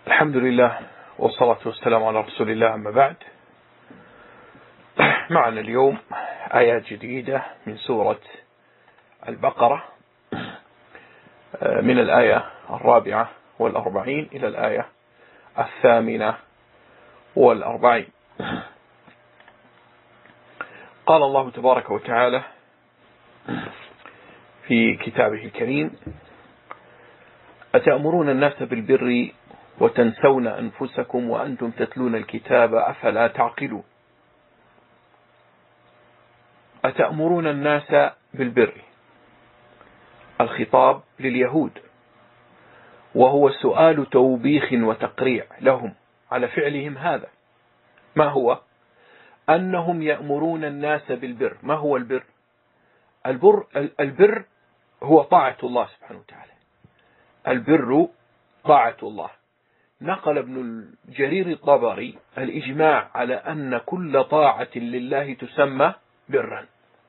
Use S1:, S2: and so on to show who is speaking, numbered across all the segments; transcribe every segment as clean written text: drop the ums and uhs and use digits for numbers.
S1: الحمد لله والصلاة والسلام على رسول الله، أما بعد. معنا اليوم آيات جديدة من سورة البقرة، من الآية 44 إلى الآية 48. قال الله تبارك وتعالى في كتابه الكريم: أتأمرون الناس بالبر وتنسون أنفسكم وأنتم تتلون الكتاب أفلا تعقلون. أتأمرون الناس بالبر، الخطاب لليهود، وهو سؤال توبيخ وتقريع لهم على فعلهم هذا. ما هو؟ أنهم يأمرون الناس بالبر. ما هو البر؟ البر هو طاعة الله سبحانه وتعالى. البر طاعة الله. نقل ابن جرير الطبري الإجماع على أن كل طاعة لله تسمى برا،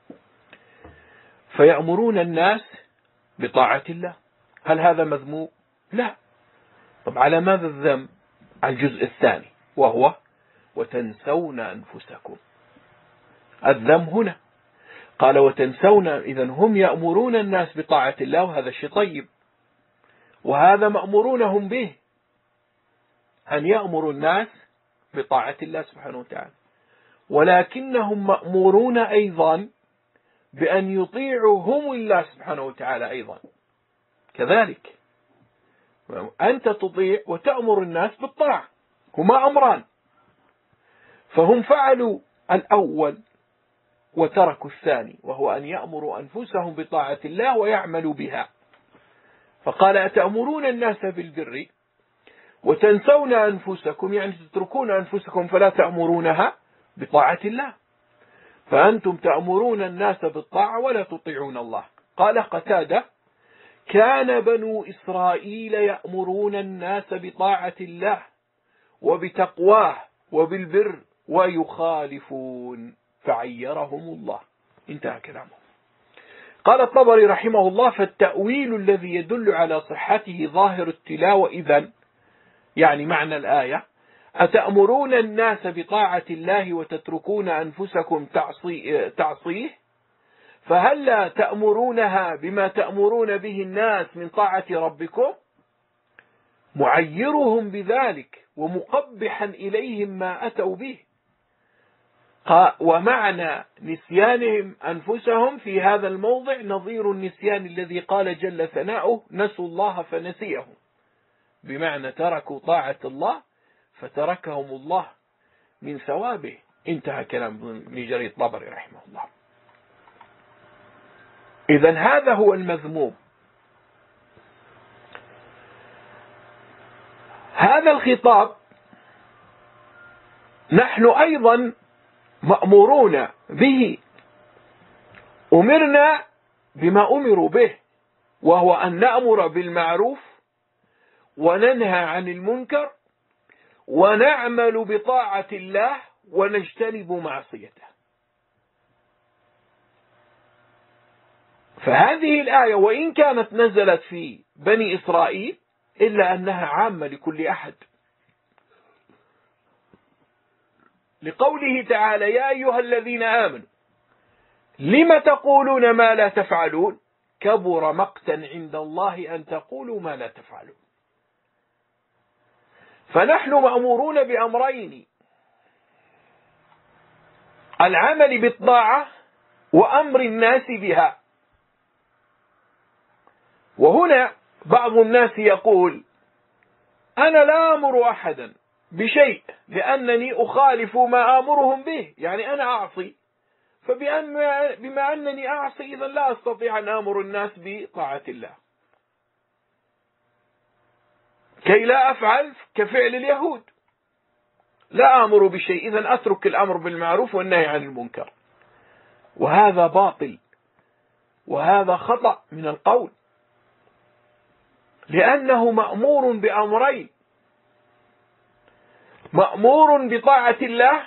S1: فيأمرون الناس بطاعة الله. هل هذا مذموم؟ لا. طب على ماذا الذم؟ على الجزء الثاني، وهو وتنسون أنفسكم. الذم هنا قال وتنسون، إذن هم يأمرون الناس بطاعة الله، وهذا شيء طيب، وهذا مأمورونهم به، أن يأمروا الناس بطاعة الله سبحانه وتعالى، ولكنهم مأمورون أيضا بأن يطيعوا هم الله سبحانه وتعالى أيضا كذلك. أنت تطيع وتأمر الناس بالطاعة، هما أمران، فهم فعلوا الأول وتركوا الثاني، وهو أن يأمروا أنفسهم بطاعة الله ويعملوا بها. فقال أتأمرون الناس بالبر وتنسون أنفسكم، يعني تتركون أنفسكم فلا تأمرونها بطاعة الله، فأنتم تأمرون الناس بالطاعة ولا تطيعون الله. قال قتادة: كان بنو إسرائيل يأمرون الناس بطاعة الله وبتقواه وبالبر ويخالفون فعيرهم الله. انتهى كلامه. قال الطبري رحمه الله: فالتأويل الذي يدل على صحته ظاهر التلاوة إذن، يعني معنى الآية: أتأمرون الناس بطاعة الله وتتركون أنفسكم تعصيه، فهل لا تأمرونها بما تأمرون به الناس من طاعة ربكم؟ معيرهم بذلك ومقبحا إليهم ما أتوا به. ومعنى نسيانهم أنفسهم في هذا الموضع نظير النسيان الذي قال جل ثناؤه: نسوا الله فنسيهم، بمعنى تركوا طاعة الله فتركهم الله من ثوابه. انتهى كلام ابن جرير الطبري رحمه الله. إذن هذا هو المذموم. هذا الخطاب نحن أيضا مأمورون به، أمرنا بما أمروا به، وهو أن نأمر بالمعروف وننهى عن المنكر ونعمل بطاعة الله ونجتنب معصيته. فهذه الآية وإن كانت نزلت في بني إسرائيل إلا أنها عامة لكل أحد، لقوله تعالى: يا أيها الذين آمنوا لم تقولون ما لا تفعلون كبر مقتا عند الله أن تقولوا ما لا تفعلون. فنحن مأمورون بأمرين: العمل بالطاعة وأمر الناس بها. وهنا بعض الناس يقول: أنا لا أمر أحدا بشيء لأنني أخالف ما آمرهم به، يعني أنا أعصي، فبما أنني أعصي إذا لا أستطيع أن آمر الناس بطاعة الله، كي لا أفعل كفعل اليهود، لا آمر بشيء إذا أترك الأمر بالمعروف والنهي عن المنكر. وهذا باطل، وهذا خطأ من القول، لأنه مأمور بأمرين: مأمور بطاعة الله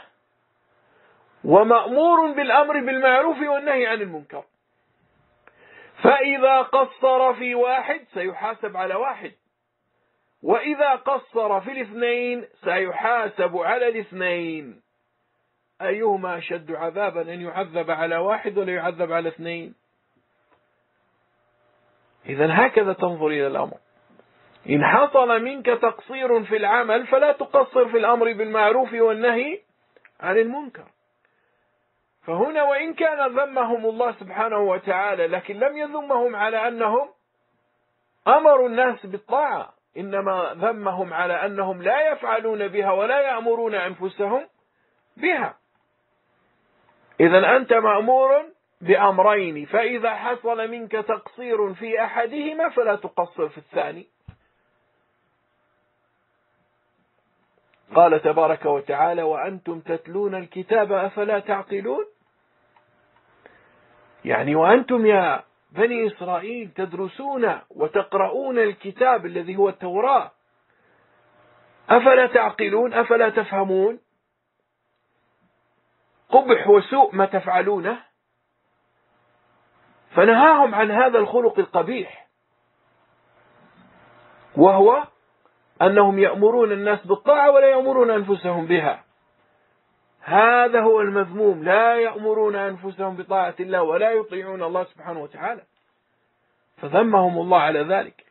S1: ومأمور بالأمر بالمعروف والنهي عن المنكر. فإذا قصر في واحد سيحاسب على واحد، وإذا قصر في الاثنين سيحاسب على الاثنين. أيهما أشد عذابا، أن يعذب على واحد ولا يعذب على اثنين؟ إذن هكذا تنظر إلى الأمر. إن حصل منك تقصير في العمل فلا تقصر في الأمر بالمعروف والنهي عن المنكر. فهنا وإن كان ذمهم الله سبحانه وتعالى لكن لم يذمهم على أنهم أمروا الناس بالطاعة، إنما ذمهم على أنهم لا يفعلون بها ولا يأمرون أنفسهم بها. إذن أنت مأمور بأمرين، فإذا حصل منك تقصير في أحدهما فلا تقصر في الثاني. قال تبارك وتعالى: وأنتم تتلون الكتاب أفلا تعقلون. يعني وأنتم يا بني إسرائيل تدرسون وتقرؤون الكتاب الذي هو التوراة، أفلا تعقلون، أفلا تفهمون قبح وسوء ما تفعلونه؟ فنهاهم عن هذا الخلق القبيح، وهو أنهم يأمرون الناس بالطاعة ولا يأمرون أنفسهم بها. هذا هو المذموم، لا يأمرون أنفسهم بطاعة الله ولا يطيعون الله سبحانه وتعالى، فذمهم الله على ذلك.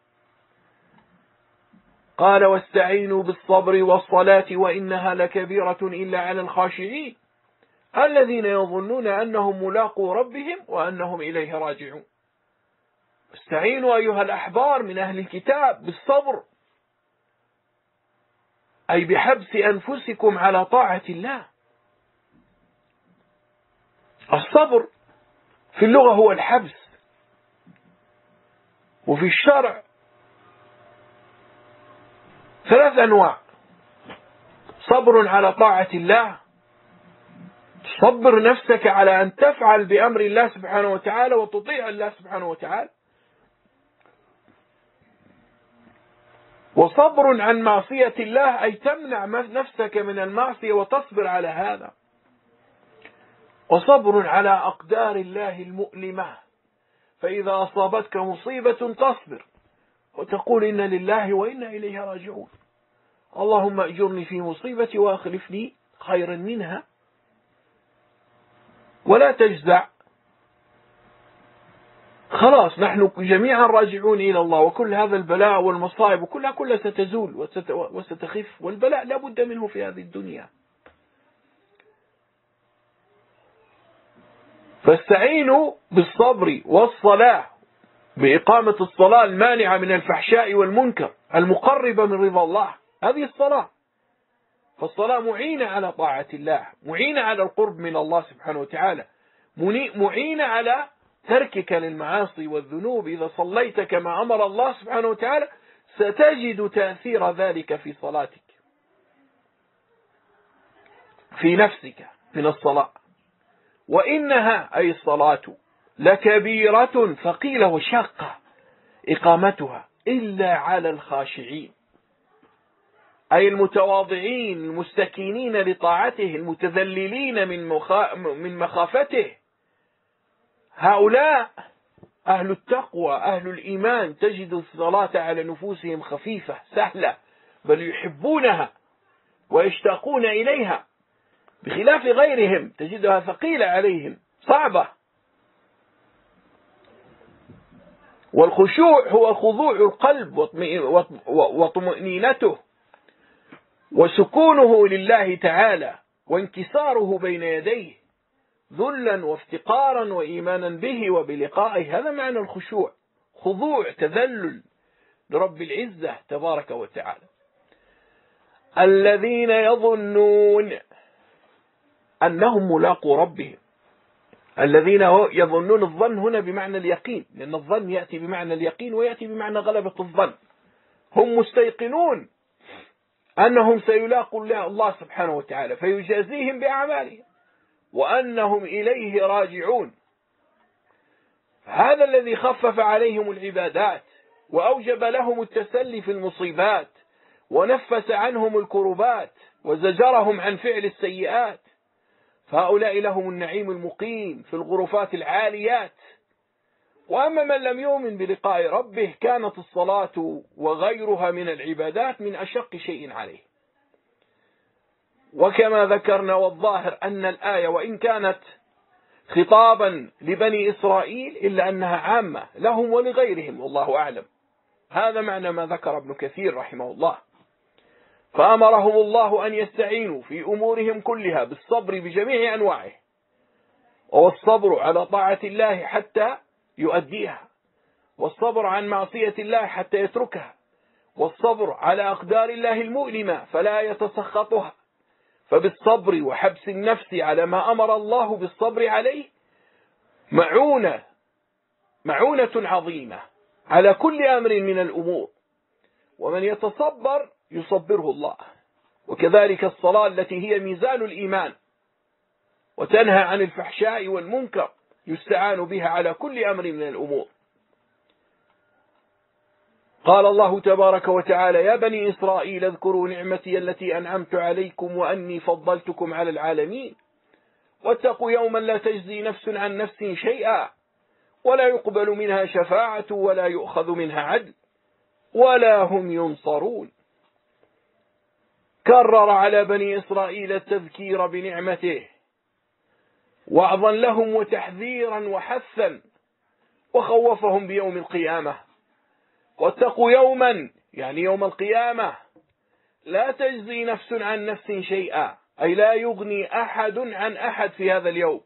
S1: قال: واستعينوا بالصبر والصلاة وإنها لكبيرة إلا على الخاشعين الذين يظنون أنهم ملاقو ربهم وأنهم إليه راجعون. استعينوا أيها الأحبار من أهل الكتاب بالصبر، أي بحبس أنفسكم على طاعة الله. الصبر في اللغة هو الحبس، وفي الشرع 3 أنواع: صبر على طاعة الله، تصبر نفسك على أن تفعل بأمر الله سبحانه وتعالى وتطيع الله سبحانه وتعالى، وصبر عن معصية الله، أي تمنع نفسك من المعصية وتصبر على هذا، وصبر على أقدار الله المؤلمة، فإذا أصابتك مصيبة تصبر وتقول إن لله وإنا إليه راجعون، اللهم أجرني في مصيبتي وأخلفني خيرا منها، ولا تجزع. خلاص نحن جميعا راجعون إلى الله، وكل هذا البلاء والمصائب كلها ستزول وستخف، والبلاء لا بد منه في هذه الدنيا. فاستعينوا بالصبر والصلاة، بإقامة الصلاة المانعة من الفحشاء والمنكر المقربة من رضا الله، هذه الصلاة. فالصلاة معينة على طاعة الله، معينة على القرب من الله سبحانه وتعالى، معينة على تركك للمعاصي والذنوب. إذا صليت كما أمر الله سبحانه وتعالى ستجد تأثير ذلك في صلاتك، في نفسك من الصلاة. وإنها أي الصلاة لكبيرة ثقيلة وشاقة إقامتها إلا على الخاشعين، أي المتواضعين المستكينين لطاعته المتذللين من مخافته. هؤلاء أهل التقوى أهل الإيمان، تجد الصلاة على نفوسهم خفيفة سهلة، بل يحبونها ويشتاقون إليها، بخلاف غيرهم تجدها ثقيلة عليهم صعبة. والخشوع هو خضوع القلب وطمأنينته وسكونه لله تعالى وانكساره بين يديه ذلا وافتقارا وإيمانا به وبلقائه، هذا معنى الخشوع، خضوع تذلل لرب العزة تبارك وتعالى. الذين يظنون أنهم ملاقو ربهم، الذين يظنون، الظن هنا بمعنى اليقين، لأن الظن يأتي بمعنى اليقين ويأتي بمعنى غلبة الظن. هم مستيقنون أنهم سيلاقوا الله سبحانه وتعالى فيجازيهم بأعمالهم وأنهم إليه راجعون. هذا الذي خفف عليهم العبادات وأوجب لهم التسلي في المصيبات ونفس عنهم الكربات وزجرهم عن فعل السيئات. فهؤلاء لهم النعيم المقيم في الغرفات العاليات، وأما من لم يؤمن بلقاء ربه كانت الصلاة وغيرها من العبادات من أشق شيء عليه. وكما ذكرنا والظاهر أن الآية وإن كانت خطابا لبني إسرائيل إلا أنها عامة لهم ولغيرهم والله أعلم. هذا معنى ما ذكر ابن كثير رحمه الله. فأمرهم الله أن يستعينوا في أمورهم كلها بالصبر بجميع أنواعه، والصبر على طاعة الله حتى يؤديها، والصبر عن معصية الله حتى يتركها، والصبر على أقدار الله المؤلمة فلا يتسخطها. فبالصبر وحبس النفس على ما أمر الله بالصبر عليه معونة عظيمة على كل أمر من الأمور، ومن يتصبر يصبره الله. وكذلك الصلاة التي هي ميزان الإيمان وتنهى عن الفحشاء والمنكر يستعان بها على كل أمر من الأمور. قال الله تبارك وتعالى: يا بني إسرائيل اذكروا نعمتي التي أنعمت عليكم وأني فضلتكم على العالمين واتقوا يوما لا تجزي نفس عن نفس شيئا ولا يقبل منها شفاعة ولا يؤخذ منها عدل ولا هم ينصرون. كرر على بني إسرائيل التذكير بنعمته وعظا لهم وتحذيرا وحثا، وخوفهم بيوم القيامة. واتقوا يوما يعني يوم القيامة لا تجزي نفس عن نفس شيئا، أي لا يغني أحد عن أحد في هذا اليوم.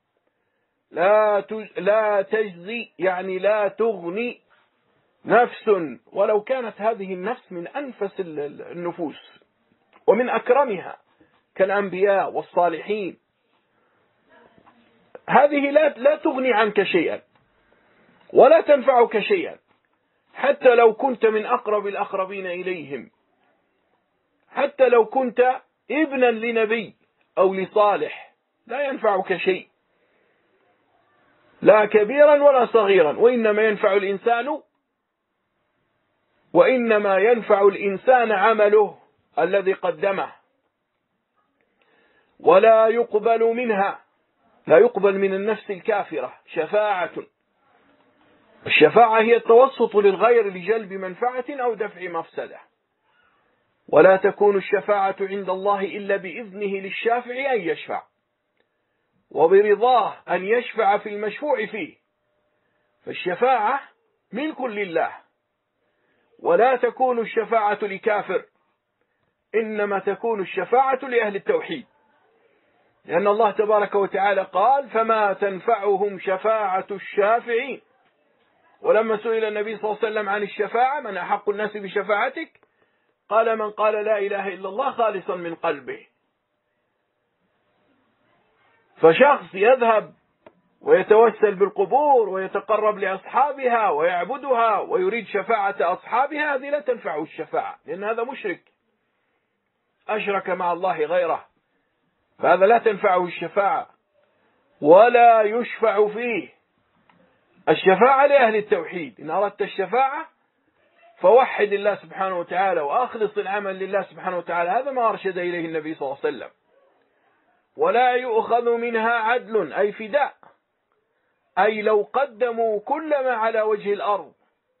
S1: لا تجزي يعني لا تغني نفس، ولو كانت هذه النفس من أنفس النفوس ومن أكرمها كالأنبياء والصالحين، هذه لا تغني عنك شيئا ولا تنفعك شيئا، حتى لو كنت من أقرب الأقربين إليهم، حتى لو كنت ابنا لنبي أو لصالح لا ينفعك شيء، لا كبيرا ولا صغيرا. وإنما ينفع الإنسان عمله الذي قدمه، ولا يقبل منها، لا يقبل من النفس الكافرة شفاعة. الشفاعة هي التوسط للغير لجلب منفعة أو دفع مفسدة، ولا تكون الشفاعة عند الله إلا بإذنه للشافع أن يشفع وبرضاه أن يشفع في المشفوع فيه. فالشفاعة ملك لله، ولا تكون الشفاعة لكافر، إنما تكون الشفاعة لأهل التوحيد، لأن الله تبارك وتعالى قال: فما تنفعهم شفاعة الشافعين. ولما سئل النبي صلى الله عليه وسلم عن الشفاعة: من أحق الناس بشفاعتك؟ قال: من قال لا إله إلا الله خالصا من قلبه. فشخص يذهب ويتوسل بالقبور ويتقرب لأصحابها ويعبدها ويريد شفاعة أصحابها، هذه لا تنفعه الشفاعة، لأن هذا مشرك أشرك مع الله غيره، فهذا لا تنفعه الشفاعة ولا يشفع فيه. الشفاعة لأهل التوحيد. إن أردت الشفاعة فوحد الله سبحانه وتعالى وأخلص العمل لله سبحانه وتعالى، هذا ما أرشد إليه النبي صلى الله عليه وسلم. ولا يؤخذ منها عدل أي فداء، أي لو قدموا كل ما على وجه الأرض،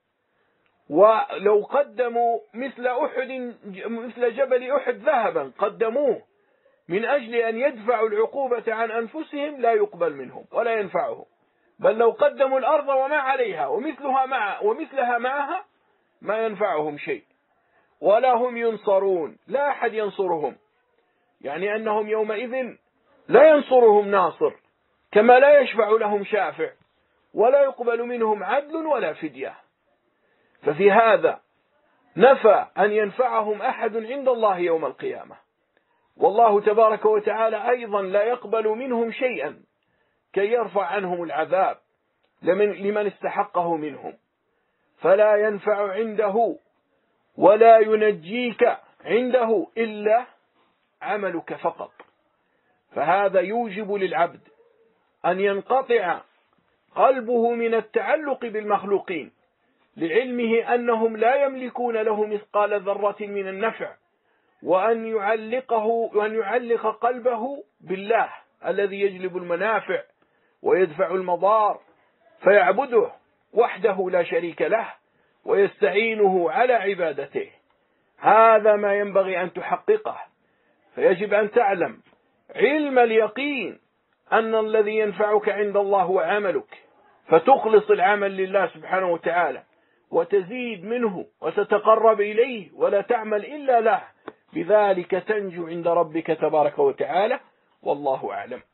S1: ولو قدموا مثل جبل أحد ذهبا قدموه من أجل أن يدفعوا العقوبة عن أنفسهم لا يقبل منهم ولا ينفعهم، بل لو قدموا الأرض وما عليها ومثلها معها ما ينفعهم شيء، ولا هم ينصرون، لا أحد ينصرهم، يعني أنهم يومئذ لا ينصرهم ناصر، كما لا يشفع لهم شافع، ولا يقبل منهم عدل ولا فدية. ففي هذا نفى أن ينفعهم أحد عند الله يوم القيامة، والله تبارك وتعالى أيضا لا يقبل منهم شيئا كي يرفع عنهم العذاب لمن استحقه منهم، فلا ينفع عنده ولا ينجيك عنده إلا عملك فقط. فهذا يوجب للعبد أن ينقطع قلبه من التعلق بالمخلوقين، لعلمه أنهم لا يملكون له مثقال ذرة من النفع، وأن يعلق قلبه بالله الذي يجلب المنافع ويدفع المضار، فيعبده وحده لا شريك له ويستعينه على عبادته. هذا ما ينبغي أن تحققه. فيجب أن تعلم علم اليقين أن الذي ينفعك عند الله هو عملك، فتخلص العمل لله سبحانه وتعالى وتزيد منه وتتقرب إليه ولا تعمل إلا له، بذلك تنجو عند ربك تبارك وتعالى. والله أعلم.